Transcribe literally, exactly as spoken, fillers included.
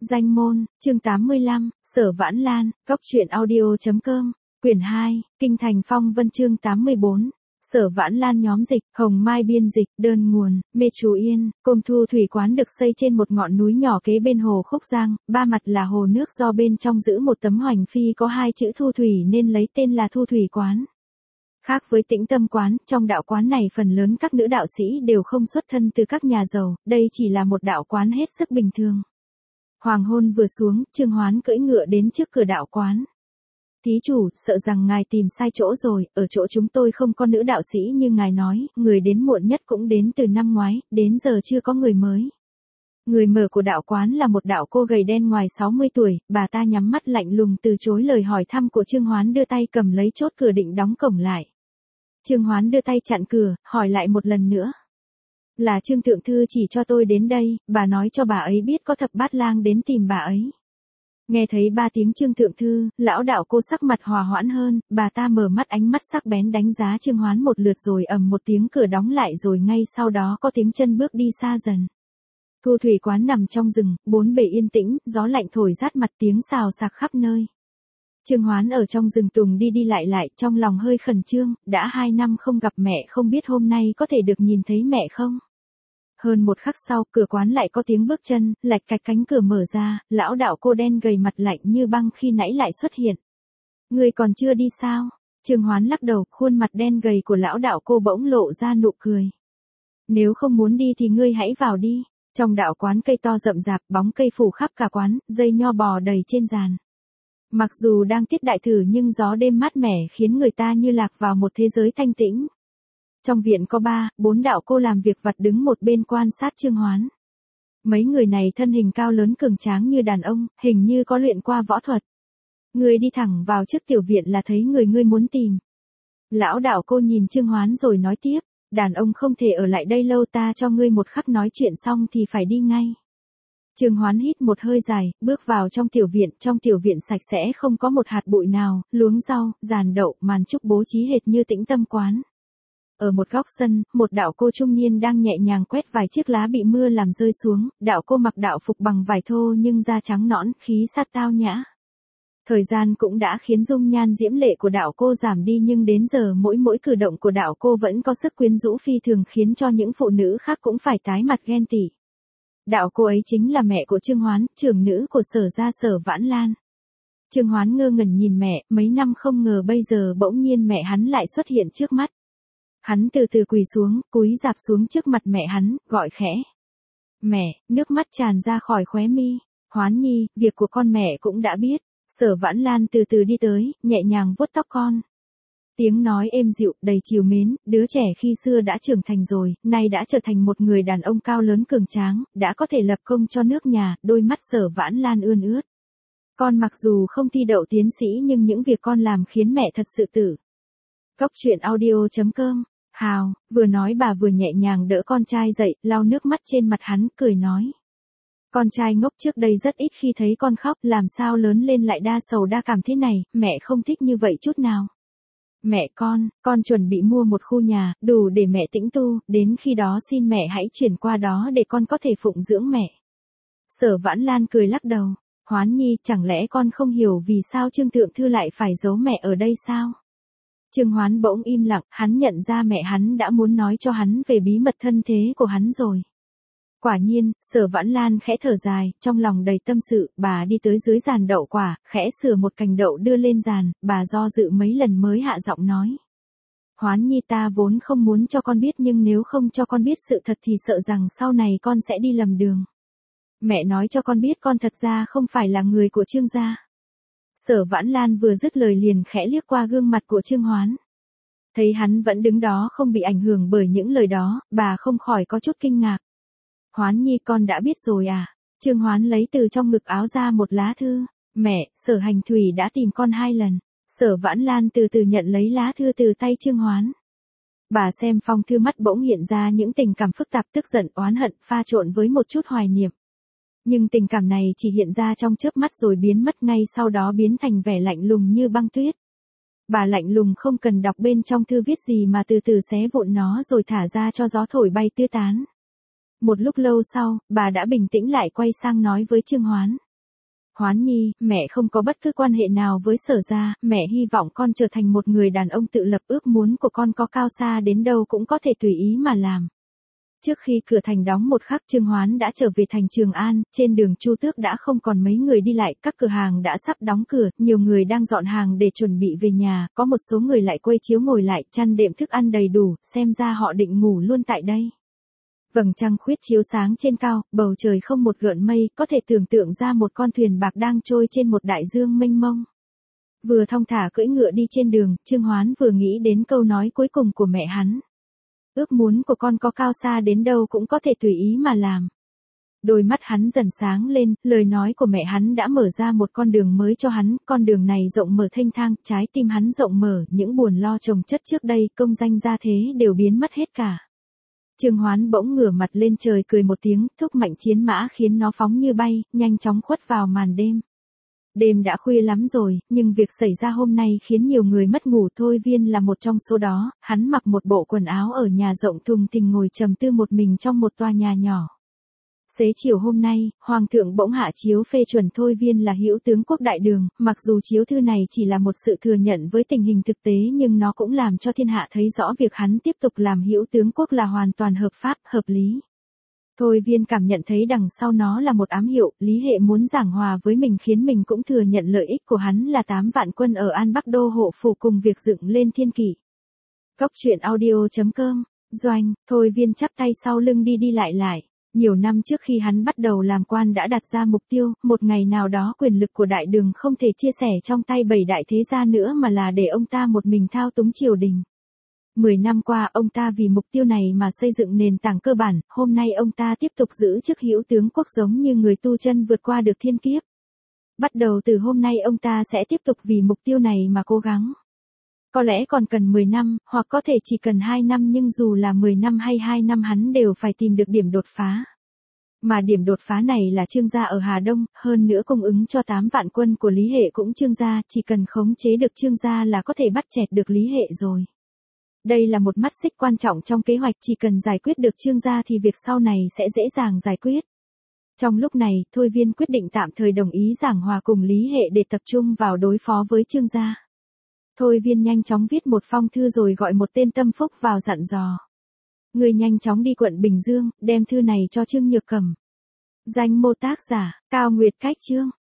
Danh môn, chương tám mươi lăm, Sở Vãn Lan, Cóc truyện audio chấm com, quyển hai, Kinh thành phong vân chương tám mươi bốn. Sở Vãn Lan nhóm dịch, Hồng Mai biên dịch, đơn nguồn, Mê Chú Yên, Côm Thu thủy quán được xây trên một ngọn núi nhỏ kế bên hồ Khúc Giang, ba mặt là hồ nước do bên trong giữ một tấm hoành phi có hai chữ Thu thủy nên lấy tên là Thu thủy quán. Khác với Tĩnh Tâm quán, trong đạo quán này phần lớn các nữ đạo sĩ đều không xuất thân từ các nhà giàu, đây chỉ là một đạo quán hết sức bình thường. Hoàng hôn vừa xuống, Trương Hoán cưỡi ngựa đến trước cửa đạo quán. Thí chủ, sợ rằng ngài tìm sai chỗ rồi, ở chỗ chúng tôi không có nữ đạo sĩ như ngài nói, người đến muộn nhất cũng đến từ năm ngoái, đến giờ chưa có người mới. Người mở của đạo quán là một đạo cô gầy đen ngoài sáu mươi tuổi, bà ta nhắm mắt lạnh lùng từ chối lời hỏi thăm của Trương Hoán, đưa tay cầm lấy chốt cửa định đóng cổng lại. Trương Hoán đưa tay chặn cửa, hỏi lại một lần nữa. Là Trương Thượng Thư chỉ cho tôi đến đây, bà nói cho bà ấy biết có Thập Bát Lang đến tìm bà ấy. Nghe thấy ba tiếng Trương Thượng Thư, lão đạo cô sắc mặt hòa hoãn hơn, bà ta mở mắt ánh mắt sắc bén đánh giá Trương Hoán một lượt rồi ầm một tiếng cửa đóng lại rồi ngay sau đó có tiếng chân bước đi xa dần. Thu thủy quán nằm trong rừng, bốn bề yên tĩnh, gió lạnh thổi rát mặt tiếng xào xạc khắp nơi. Trương Hoán ở trong rừng tùng đi đi lại lại, trong lòng hơi khẩn trương, đã hai năm không gặp mẹ, không biết hôm nay có thể được nhìn thấy mẹ không? Hơn một khắc sau, cửa quán lại có tiếng bước chân, lạch cạch cánh cửa mở ra, lão đạo cô đen gầy mặt lạnh như băng khi nãy lại xuất hiện. Người còn chưa đi sao? Trương Hoán lắc đầu, khuôn mặt đen gầy của lão đạo cô bỗng lộ ra nụ cười. Nếu không muốn đi thì ngươi hãy vào đi. Trong đạo quán cây to rậm rạp, bóng cây phủ khắp cả quán, dây nho bò đầy trên giàn. Mặc dù đang tiết đại thử nhưng gió đêm mát mẻ khiến người ta như lạc vào một thế giới thanh tĩnh. Trong viện có ba, bốn đạo cô làm việc vặt đứng một bên quan sát Trương Hoán. Mấy người này thân hình cao lớn cường tráng như đàn ông, hình như có luyện qua võ thuật. Người đi thẳng vào trước tiểu viện là thấy người ngươi muốn tìm. Lão đạo cô nhìn Trương Hoán rồi nói tiếp, đàn ông không thể ở lại đây lâu, ta cho ngươi một khắc nói chuyện xong thì phải đi ngay. Trương Hoán hít một hơi dài, bước vào trong tiểu viện, trong tiểu viện sạch sẽ không có một hạt bụi nào, luống rau, giàn đậu, màn trúc bố trí hệt như Tĩnh Tâm quán. Ở một góc sân, một đạo cô trung niên đang nhẹ nhàng quét vài chiếc lá bị mưa làm rơi xuống, đạo cô mặc đạo phục bằng vải thô nhưng da trắng nõn, khí sát tao nhã. Thời gian cũng đã khiến dung nhan diễm lệ của đạo cô giảm đi nhưng đến giờ mỗi mỗi cử động của đạo cô vẫn có sức quyến rũ phi thường khiến cho những phụ nữ khác cũng phải tái mặt ghen tị. Đạo cô ấy chính là mẹ của Trương Hoán, trưởng nữ của Sở gia Sở Vãn Lan. Trương Hoán ngơ ngẩn nhìn mẹ, mấy năm không ngờ bây giờ bỗng nhiên mẹ hắn lại xuất hiện trước mắt. Hắn từ từ quỳ xuống, cúi rạp xuống trước mặt mẹ hắn, gọi khẽ. Mẹ, nước mắt tràn ra khỏi khóe mi. Hoán nhi, việc của con mẹ cũng đã biết. Sở Vãn Lan từ từ đi tới, nhẹ nhàng vuốt tóc con. Tiếng nói êm dịu, đầy trìu mến, đứa trẻ khi xưa đã trưởng thành rồi, nay đã trở thành một người đàn ông cao lớn cường tráng, đã có thể lập công cho nước nhà, đôi mắt Sở Vãn Lan ươn ướt. Con mặc dù không thi đậu tiến sĩ nhưng những việc con làm khiến mẹ thật sự tử. Cóc truyện audio chấm com. Hào, vừa nói bà vừa nhẹ nhàng đỡ con trai dậy, lau nước mắt trên mặt hắn, cười nói. Con trai ngốc trước đây rất ít khi thấy con khóc, làm sao lớn lên lại đa sầu đa cảm thế này, mẹ không thích như vậy chút nào. Mẹ con, con chuẩn bị mua một khu nhà, đủ để mẹ tĩnh tu, đến khi đó xin mẹ hãy chuyển qua đó để con có thể phụng dưỡng mẹ. Sở Vãn Lan cười lắc đầu, Hoán nhi, chẳng lẽ con không hiểu vì sao Trương Thượng Thư lại phải giấu mẹ ở đây sao? Trương Hoán bỗng im lặng, hắn nhận ra mẹ hắn đã muốn nói cho hắn về bí mật thân thế của hắn rồi. Quả nhiên, Sở Vãn Lan khẽ thở dài, trong lòng đầy tâm sự, bà đi tới dưới giàn đậu quả, khẽ sửa một cành đậu đưa lên giàn, bà do dự mấy lần mới hạ giọng nói. Hoán nhi, ta vốn không muốn cho con biết nhưng nếu không cho con biết sự thật thì sợ rằng sau này con sẽ đi lầm đường. Mẹ nói cho con biết con thật ra không phải là người của Trương gia. Sở Vãn Lan vừa dứt lời liền khẽ liếc qua gương mặt của Trương Hoán. Thấy hắn vẫn đứng đó không bị ảnh hưởng bởi những lời đó, bà không khỏi có chút kinh ngạc. Hoán nhi, con đã biết rồi à? Trương Hoán lấy từ trong ngực áo ra một lá thư. Mẹ, Sở Hành Thủy đã tìm con hai lần. Sở Vãn Lan từ từ nhận lấy lá thư từ tay Trương Hoán. Bà xem phong thư, mắt bỗng hiện ra những tình cảm phức tạp, tức giận, oán hận, pha trộn với một chút hoài niệm. Nhưng tình cảm này chỉ hiện ra trong chớp mắt rồi biến mất ngay sau đó biến thành vẻ lạnh lùng như băng tuyết. Bà lạnh lùng không cần đọc bên trong thư viết gì mà từ từ xé vụn nó rồi thả ra cho gió thổi bay tứ tán. Một lúc lâu sau, bà đã bình tĩnh lại quay sang nói với Trương Hoán. Hoán nhi, mẹ không có bất cứ quan hệ nào với Sở gia, mẹ hy vọng con trở thành một người đàn ông tự lập, ước muốn của con có cao xa đến đâu cũng có thể tùy ý mà làm. Trước khi cửa thành đóng một khắc, Trương Hoán đã trở về thành Trường An, trên đường Chu Tước đã không còn mấy người đi lại, các cửa hàng đã sắp đóng cửa, nhiều người đang dọn hàng để chuẩn bị về nhà, có một số người lại quây chiếu ngồi lại, chăn đệm thức ăn đầy đủ, xem ra họ định ngủ luôn tại đây. Vầng trăng khuyết chiếu sáng trên cao, bầu trời không một gợn mây, có thể tưởng tượng ra một con thuyền bạc đang trôi trên một đại dương mênh mông. Vừa thong thả cưỡi ngựa đi trên đường, Trương Hoán vừa nghĩ đến câu nói cuối cùng của mẹ hắn. Ước muốn của con có cao xa đến đâu cũng có thể tùy ý mà làm. Đôi mắt hắn dần sáng lên, lời nói của mẹ hắn đã mở ra một con đường mới cho hắn, con đường này rộng mở thênh thang, trái tim hắn rộng mở, những buồn lo chồng chất trước đây, công danh gia thế đều biến mất hết cả. Trương Hoán bỗng ngửa mặt lên trời cười một tiếng, thúc mạnh chiến mã khiến nó phóng như bay, nhanh chóng khuất vào màn đêm. Đêm đã khuya lắm rồi, nhưng việc xảy ra hôm nay khiến nhiều người mất ngủ. Thôi Viên là một trong số đó, hắn mặc một bộ quần áo ở nhà rộng thùng thình ngồi trầm tư một mình trong một tòa nhà nhỏ. Xế chiều hôm nay, Hoàng thượng bỗng hạ chiếu phê chuẩn Thôi Viên là hữu tướng quốc đại đường, mặc dù chiếu thư này chỉ là một sự thừa nhận với tình hình thực tế nhưng nó cũng làm cho thiên hạ thấy rõ việc hắn tiếp tục làm hữu tướng quốc là hoàn toàn hợp pháp, hợp lý. Thôi Viên cảm nhận thấy đằng sau nó là một ám hiệu, Lý Hệ muốn giảng hòa với mình khiến mình cũng thừa nhận lợi ích của hắn là tám vạn quân ở An Bắc Đô hộ phủ cùng việc dựng lên thiên kỷ. Góc truyện audio chấm com, Doanh, Thôi Viên chắp tay sau lưng đi đi lại lại. Nhiều năm trước khi hắn bắt đầu làm quan đã đặt ra mục tiêu, một ngày nào đó quyền lực của đại đường không thể chia sẻ trong tay bảy đại thế gia nữa mà là để ông ta một mình thao túng triều đình. Mười năm qua ông ta vì mục tiêu này mà xây dựng nền tảng cơ bản, hôm nay ông ta tiếp tục giữ chức hữu tướng quốc giống như người tu chân vượt qua được thiên kiếp. Bắt đầu từ hôm nay ông ta sẽ tiếp tục vì mục tiêu này mà cố gắng. Có lẽ còn cần mười năm, hoặc có thể chỉ cần hai năm nhưng dù là mười năm hay hai năm hắn đều phải tìm được điểm đột phá. Mà điểm đột phá này là Trương gia ở Hà Đông, hơn nữa cung ứng cho tám vạn quân của Lý Hệ cũng Trương gia, chỉ cần khống chế được Trương gia là có thể bắt chẹt được Lý Hệ rồi. Đây là một mắt xích quan trọng trong kế hoạch, chỉ cần giải quyết được Trương gia thì việc sau này sẽ dễ dàng giải quyết. Trong lúc này, Thôi Viên quyết định tạm thời đồng ý giảng hòa cùng Lý Hệ để tập trung vào đối phó với Trương gia. Thôi Viên nhanh chóng viết một phong thư rồi gọi một tên tâm phúc vào dặn dò. Người nhanh chóng đi quận Bình Dương, đem thư này cho Trương Nhược Cẩm. Danh mô tác giả, Cao Nguyệt Cách Chương.